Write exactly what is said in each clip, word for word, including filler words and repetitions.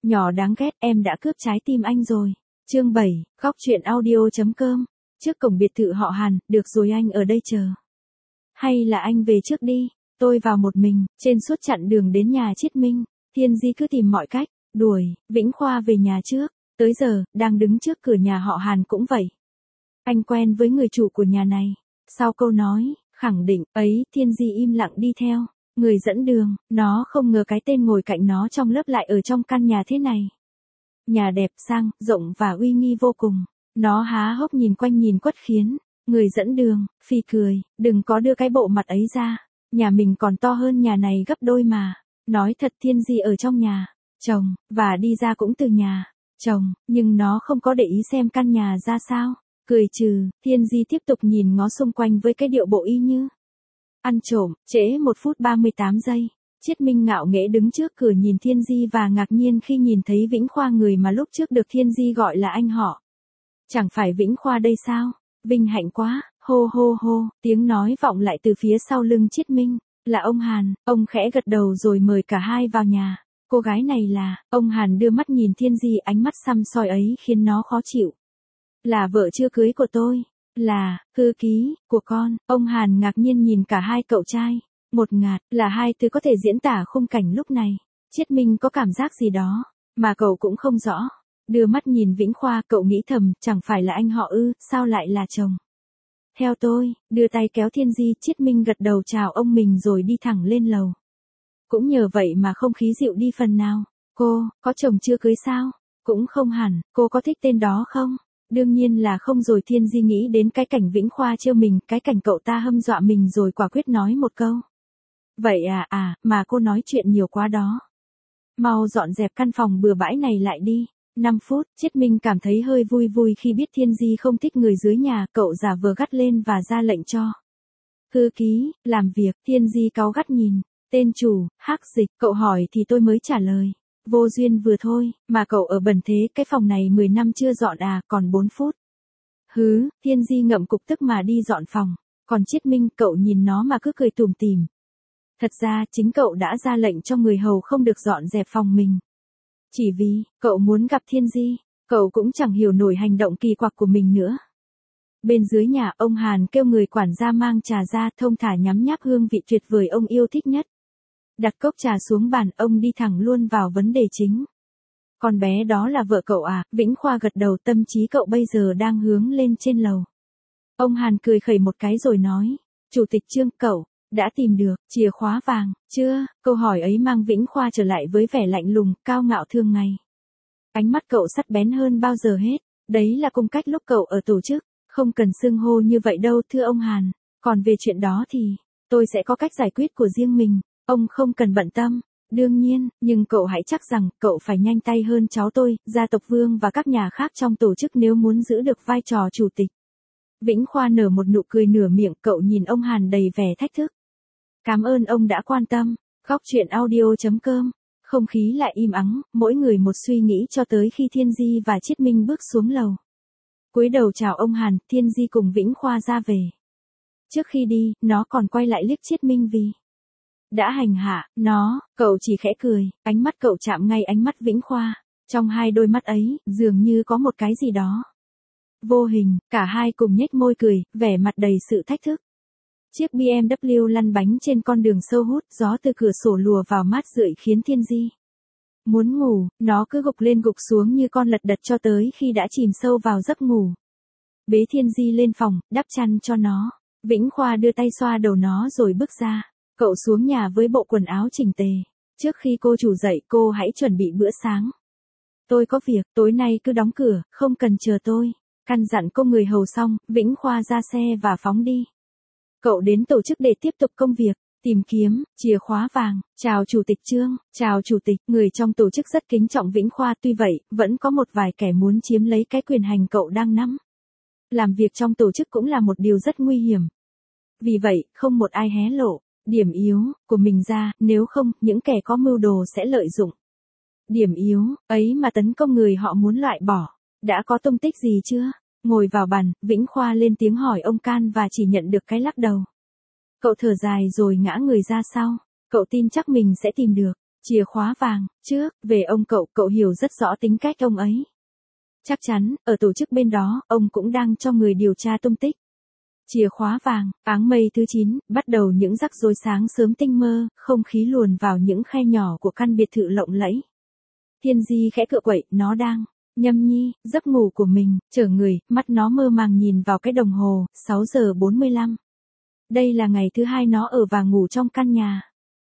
Nhỏ đáng ghét, em đã cướp trái tim anh rồi. Chương bảy, góc truyện audio.com. Trước cổng biệt thự họ Hàn, được rồi anh ở đây chờ. Hay là anh về trước đi, tôi vào một mình, trên suốt chặng đường đến nhà Chiết Minh, Thiên Di cứ tìm mọi cách, đuổi, Vĩnh Khoa về nhà trước, tới giờ, đang đứng trước cửa nhà họ Hàn cũng vậy. Anh quen với người chủ của nhà này. Sau câu nói, khẳng định, ấy, Thiên Di im lặng đi theo. Người dẫn đường, nó không ngờ cái tên ngồi cạnh nó trong lớp lại ở trong căn nhà thế này. Nhà đẹp sang, rộng và uy nghi vô cùng. Nó há hốc nhìn quanh nhìn quất khiến. Người dẫn đường, phì cười, đừng có đưa cái bộ mặt ấy ra. Nhà mình còn to hơn nhà này gấp đôi mà. Nói thật Thiên Di ở trong nhà, chồng, và đi ra cũng từ nhà, chồng, nhưng nó không có để ý xem căn nhà ra sao. Cười trừ, Thiên Di tiếp tục nhìn ngó xung quanh với cái điệu bộ y như ăn trộm. Trễ một phút ba mươi tám giây. Chiết Minh ngạo nghễ đứng trước cửa nhìn Thiên Di và ngạc nhiên khi nhìn thấy Vĩnh Khoa, người mà lúc trước được Thiên Di gọi là anh họ. Chẳng phải Vĩnh Khoa đây sao? Vinh hạnh quá, hô hô hô, tiếng nói vọng lại từ phía sau lưng Chiết Minh. Là ông Hàn, ông khẽ gật đầu rồi mời cả hai vào nhà. Cô gái này là, ông Hàn đưa mắt nhìn Thiên Di, ánh mắt săm soi ấy khiến nó khó chịu. Là vợ chưa cưới của tôi. Là, thư ký, của con. Ông Hàn ngạc nhiên nhìn cả hai cậu trai. Một ngạt, là hai từ có thể diễn tả khung cảnh lúc này. Chiết Minh có cảm giác gì đó, mà cậu cũng không rõ. Đưa mắt nhìn Vĩnh Khoa, cậu nghĩ thầm, chẳng phải là anh họ ư, sao lại là chồng. Theo tôi, đưa tay kéo Thiên Di. Chiết Minh gật đầu chào ông mình rồi đi thẳng lên lầu. Cũng nhờ vậy mà không khí dịu đi phần nào. Cô, có chồng chưa cưới sao? Cũng không hẳn, cô có thích tên đó không? Đương nhiên là không rồi. Thiên Di nghĩ đến cái cảnh Vĩnh Khoa trêu mình, cái cảnh cậu ta hâm dọa mình rồi quả quyết nói một câu. Vậy à à, mà cô nói chuyện nhiều quá đó. Mau dọn dẹp căn phòng bừa bãi này lại đi. năm phút, Chiết Minh cảm thấy hơi vui vui khi biết Thiên Di không thích người dưới nhà, cậu giả vờ gắt lên và ra lệnh cho thư ký, làm việc. Thiên Di cáu gắt nhìn, tên chủ, Hắc Dịch, cậu hỏi thì tôi mới trả lời. Vô duyên vừa thôi, mà cậu ở bẩn thế, cái phòng này mười năm chưa dọn à, còn bốn phút. Hứ, Thiên Di ngậm cục tức mà đi dọn phòng. Còn Chiết Minh, cậu nhìn nó mà cứ cười tủm tỉm. Thật ra, chính cậu đã ra lệnh cho người hầu không được dọn dẹp phòng mình. Chỉ vì, cậu muốn gặp Thiên Di, cậu cũng chẳng hiểu nổi hành động kỳ quặc của mình nữa. Bên dưới nhà, ông Hàn kêu người quản gia mang trà ra, thông thả nhắm nháp hương vị tuyệt vời ông yêu thích nhất. Đặt cốc trà xuống bàn, ông đi thẳng luôn vào vấn đề chính. Con bé đó là vợ cậu à? Vĩnh Khoa gật đầu, tâm trí cậu bây giờ đang hướng lên trên lầu. Ông Hàn cười khẩy một cái rồi nói, Chủ tịch Trương, cậu đã tìm được chìa khóa vàng chưa? Câu hỏi ấy mang Vĩnh Khoa trở lại với vẻ lạnh lùng, cao ngạo thường ngày. Ánh mắt cậu sắc bén hơn bao giờ hết. Đấy là cung cách lúc cậu ở tổ chức. Không cần xưng hô như vậy đâu thưa ông Hàn. Còn về chuyện đó thì, tôi sẽ có cách giải quyết của riêng mình. Ông không cần bận tâm. Đương nhiên, nhưng cậu hãy chắc rằng, cậu phải nhanh tay hơn cháu tôi, gia tộc Vương và các nhà khác trong tổ chức nếu muốn giữ được vai trò chủ tịch. Vĩnh Khoa nở một nụ cười nửa miệng, cậu nhìn ông Hàn đầy vẻ thách thức. Cảm ơn ông đã quan tâm. Góc truyện audio.com. Không khí lại im ắng, mỗi người một suy nghĩ cho tới khi Thiên Di và Chiết Minh bước xuống lầu. Cúi đầu chào ông Hàn, Thiên Di cùng Vĩnh Khoa ra về. Trước khi đi, nó còn quay lại liếc Chiết Minh vì đã hành hạ nó. Cậu chỉ khẽ cười, ánh mắt cậu chạm ngay ánh mắt Vĩnh Khoa. Trong hai đôi mắt ấy, dường như có một cái gì đó vô hình, cả hai cùng nhếch môi cười, vẻ mặt đầy sự thách thức. Chiếc bê em vê lăn bánh trên con đường sâu hút, gió từ cửa sổ lùa vào mát rượi khiến Thiên Di muốn ngủ, nó cứ gục lên gục xuống như con lật đật cho tới khi đã chìm sâu vào giấc ngủ. Bế Thiên Di lên phòng, đắp chăn cho nó. Vĩnh Khoa đưa tay xoa đầu nó rồi bước ra. Cậu xuống nhà với bộ quần áo chỉnh tề. Trước khi cô chủ dậy, cô hãy chuẩn bị bữa sáng. Tôi có việc, tối nay cứ đóng cửa, không cần chờ tôi. Căn dặn cô người hầu xong, Vĩnh Khoa ra xe và phóng đi. Cậu đến tổ chức để tiếp tục công việc, tìm kiếm chìa khóa vàng. Chào Chủ tịch Trương, chào Chủ tịch. Người trong tổ chức rất kính trọng Vĩnh Khoa, tuy vậy, vẫn có một vài kẻ muốn chiếm lấy cái quyền hành cậu đang nắm. Làm việc trong tổ chức cũng là một điều rất nguy hiểm. Vì vậy, không một ai hé lộ điểm yếu của mình ra, nếu không, những kẻ có mưu đồ sẽ lợi dụng điểm yếu ấy mà tấn công người họ muốn loại bỏ. Đã có tung tích gì chưa? Ngồi vào bàn, Vĩnh Khoa lên tiếng hỏi ông Can và chỉ nhận được cái lắc đầu. Cậu thở dài rồi ngã người ra sau. Cậu tin chắc mình sẽ tìm được Chìa khóa vàng, trước, về ông cậu, cậu hiểu rất rõ tính cách ông ấy. Chắc chắn, ở tổ chức bên đó, ông cũng đang cho người điều tra tung tích. Chìa khóa vàng, áng mây thứ chín, bắt đầu những rắc rối sáng sớm tinh mơ, không khí luồn vào những khe nhỏ của căn biệt thự lộng lẫy. Thiên Di khẽ cựa quậy, nó đang nhâm nhi giấc ngủ của mình, chở người, mắt nó mơ màng nhìn vào cái đồng hồ, sáu giờ bốn mươi lăm. Đây là ngày thứ hai nó ở và ngủ trong căn nhà.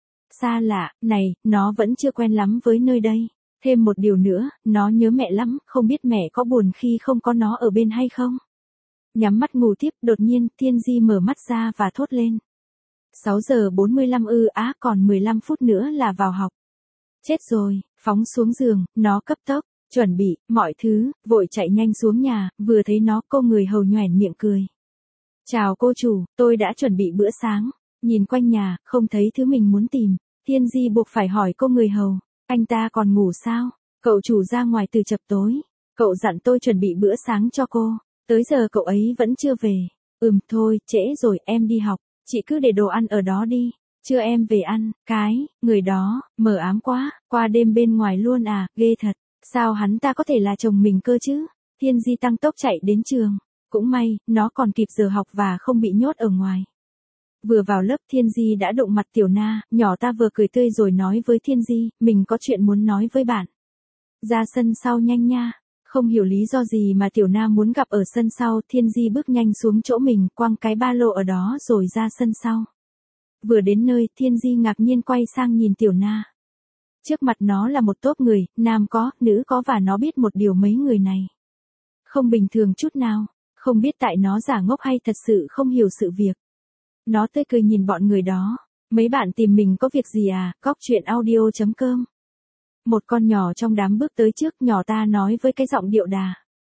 Xa lạ, này, nó vẫn chưa quen lắm với nơi đây. Thêm một điều nữa, nó nhớ mẹ lắm, không biết mẹ có buồn khi không có nó ở bên hay không. Nhắm mắt ngủ tiếp, đột nhiên, Thiên Di mở mắt ra và thốt lên. sáu giờ bốn mươi lăm ư á, còn mười lăm phút nữa là vào học. Chết rồi, phóng xuống giường, nó cấp tốc, chuẩn bị, mọi thứ, vội chạy nhanh xuống nhà, vừa thấy nó, cô người hầu nhoẻn miệng cười. Chào cô chủ, tôi đã chuẩn bị bữa sáng. Nhìn quanh nhà, không thấy thứ mình muốn tìm. Thiên Di buộc phải hỏi cô người hầu, anh ta còn ngủ sao? Cậu chủ ra ngoài từ chập tối. Cậu dặn tôi chuẩn bị bữa sáng cho cô. Tới giờ cậu ấy vẫn chưa về. Ừm thôi, trễ rồi, em đi học. Chị cứ để đồ ăn ở đó đi. Chưa em về ăn, cái, người đó, mờ ám quá, qua đêm bên ngoài luôn à, ghê thật. Sao hắn ta có thể là chồng mình cơ chứ? Thiên Di tăng tốc chạy đến trường. Cũng may, nó còn kịp giờ học và không bị nhốt ở ngoài. Vừa vào lớp Thiên Di đã đụng mặt Tiểu Na, nhỏ ta vừa cười tươi rồi nói với Thiên Di, mình có chuyện muốn nói với bạn. Ra sân sau nhanh nha. Không hiểu lý do gì mà Tiểu Na muốn gặp ở sân sau, Thiên Di bước nhanh xuống chỗ mình, quăng cái ba lô ở đó rồi ra sân sau. Vừa đến nơi, Thiên Di ngạc nhiên quay sang nhìn Tiểu Na. Trước mặt nó là một tốp người, nam có, nữ có và nó biết một điều mấy người này. Không bình thường chút nào, không biết tại nó giả ngốc hay thật sự không hiểu sự việc. Nó tươi cười nhìn bọn người đó. Mấy bạn tìm mình có việc gì à, cóc truyện audio chấm com. Một con nhỏ trong đám bước tới trước, nhỏ ta nói với cái giọng điệu đà.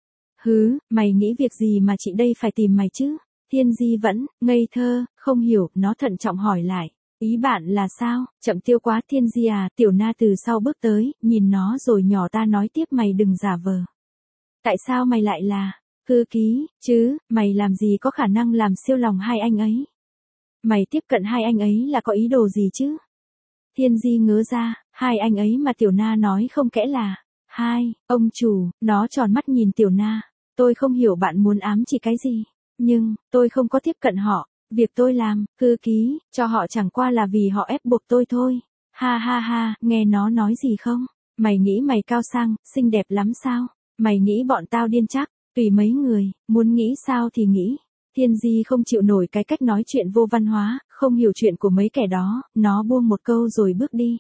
Hứ, mày nghĩ việc gì mà chị đây phải tìm mày chứ? Thiên Di vẫn, ngây thơ, không hiểu, nó thận trọng hỏi lại. Ý bạn là sao? Chậm tiêu quá Thiên Di à, Tiểu Na từ sau bước tới, nhìn nó rồi nhỏ ta nói tiếp mày đừng giả vờ. Tại sao mày lại là thư ký, chứ, mày làm gì có khả năng làm siêu lòng hai anh ấy? Mày tiếp cận hai anh ấy là có ý đồ gì chứ? Thiên Di ngớ ra, hai anh ấy mà Tiểu Na nói không kẽ là, hai, ông chủ, nó tròn mắt nhìn Tiểu Na. Tôi không hiểu bạn muốn ám chỉ cái gì, nhưng, tôi không có tiếp cận họ, việc tôi làm, thư ký, cho họ chẳng qua là vì họ ép buộc tôi thôi. Ha ha ha, nghe nó nói gì không? Mày nghĩ mày cao sang, xinh đẹp lắm sao? Mày nghĩ bọn tao điên chắc, tùy mấy người, muốn nghĩ sao thì nghĩ. Thiên Di không chịu nổi cái cách nói chuyện vô văn hóa, không hiểu chuyện của mấy kẻ đó, nó buông một câu rồi bước đi.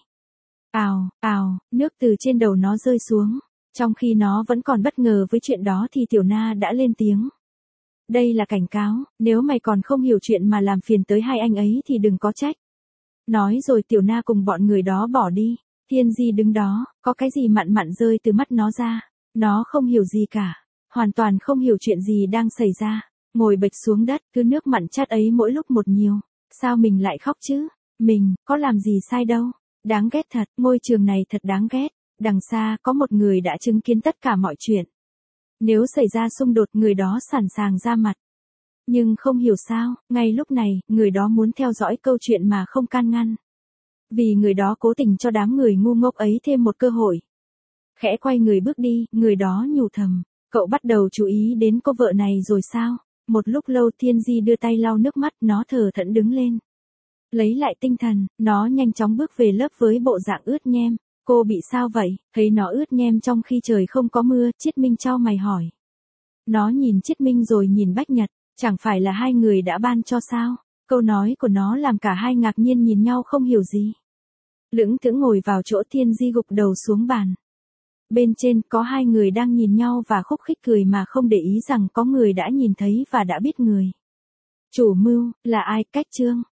Ào, ào, nước từ trên đầu nó rơi xuống. Trong khi nó vẫn còn bất ngờ với chuyện đó thì Tiểu Na đã lên tiếng. Đây là cảnh cáo, nếu mày còn không hiểu chuyện mà làm phiền tới hai anh ấy thì đừng có trách. Nói rồi Tiểu Na cùng bọn người đó bỏ đi. Thiên Di đứng đó, có cái gì mặn mặn rơi từ mắt nó ra. Nó không hiểu gì cả, hoàn toàn không hiểu chuyện gì đang xảy ra. Ngồi bệt xuống đất, cứ nước mặn chát ấy mỗi lúc một nhiều. Sao mình lại khóc chứ? Mình, có làm gì sai đâu. Đáng ghét thật, ngôi trường này thật đáng ghét. Đằng xa, có một người đã chứng kiến tất cả mọi chuyện. Nếu xảy ra xung đột, người đó sẵn sàng ra mặt. Nhưng không hiểu sao, ngay lúc này, người đó muốn theo dõi câu chuyện mà không can ngăn. Vì người đó cố tình cho đám người ngu ngốc ấy thêm một cơ hội. Khẽ quay người bước đi, người đó nhủ thầm. Cậu bắt đầu chú ý đến cô vợ này rồi sao? Một lúc lâu Thiên Di đưa tay lau nước mắt, nó thờ thẫn đứng lên. Lấy lại tinh thần, nó nhanh chóng bước về lớp với bộ dạng ướt nhem. Cô bị sao vậy? Thấy nó ướt nhem trong khi trời không có mưa, Chiết Minh chau mày hỏi. Nó nhìn Chiết Minh rồi nhìn Bách Nhật, chẳng phải là hai người đã ban cho sao? Câu nói của nó làm cả hai ngạc nhiên nhìn nhau không hiểu gì. Lững thững ngồi vào chỗ Thiên Di gục đầu xuống bàn. Bên trên có hai người đang nhìn nhau và khúc khích cười mà không để ý rằng có người đã nhìn thấy và đã biết người. Chủ mưu, là ai, Cách Trương.